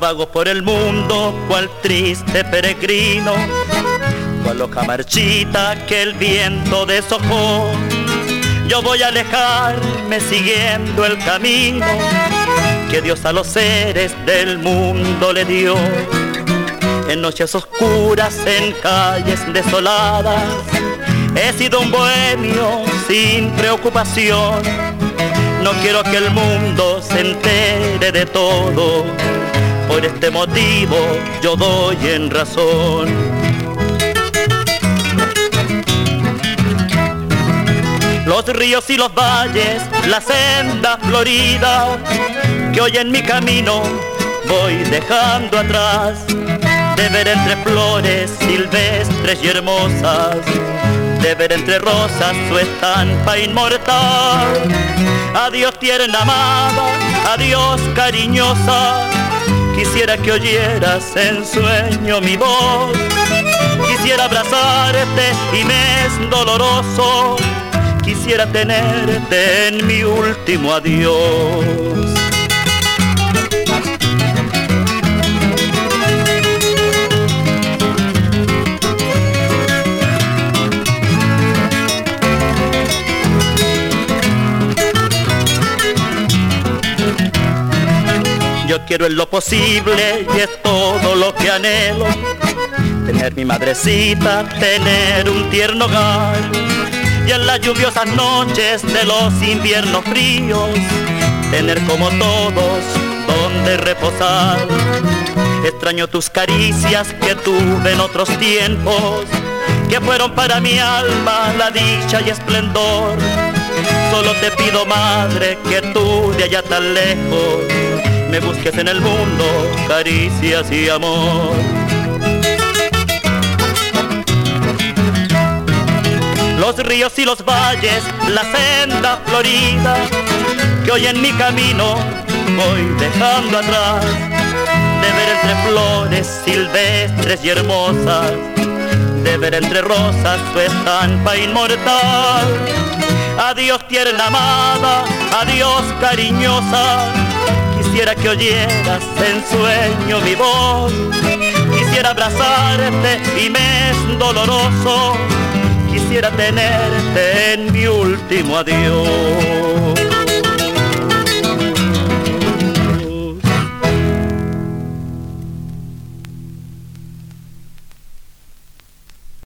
vago por el mundo, cual triste peregrino, cual hoja marchita que el viento deshojó. Yo voy a alejarme siguiendo el camino que Dios a los seres del mundo le dio. En noches oscuras, en calles desoladas, he sido un bohemio sin preocupación. No quiero que el mundo se entere de todo, por este motivo yo doy en razón. Los ríos y los valles, la senda florida, que hoy en mi camino voy dejando atrás. De ver entre flores silvestres y hermosas, de ver entre rosas su estampa inmortal. Adiós tierna amada, adiós cariñosa, quisiera que oyeras en sueño mi voz. Quisiera abrazarte y me es doloroso, quisiera tenerte en mi último adiós. Yo quiero en lo posible y es todo lo que anhelo, tener mi madrecita, tener un tierno hogar, y en las lluviosas noches de los inviernos fríos tener como todos donde reposar. Extraño tus caricias que tuve en otros tiempos, que fueron para mi alma la dicha y esplendor. Solo te pido, madre, que tú de allá tan lejos me busques en el mundo caricias y amor. Los ríos y los valles, la senda florida, que hoy en mi camino voy dejando atrás. De ver entre flores silvestres y hermosas, de ver entre rosas su estampa inmortal. Adiós tierna amada, adiós cariñosa, quisiera que oyeras en sueño mi voz. Quisiera abrazarte y me es doloroso, quisiera tenerte en mi último adiós.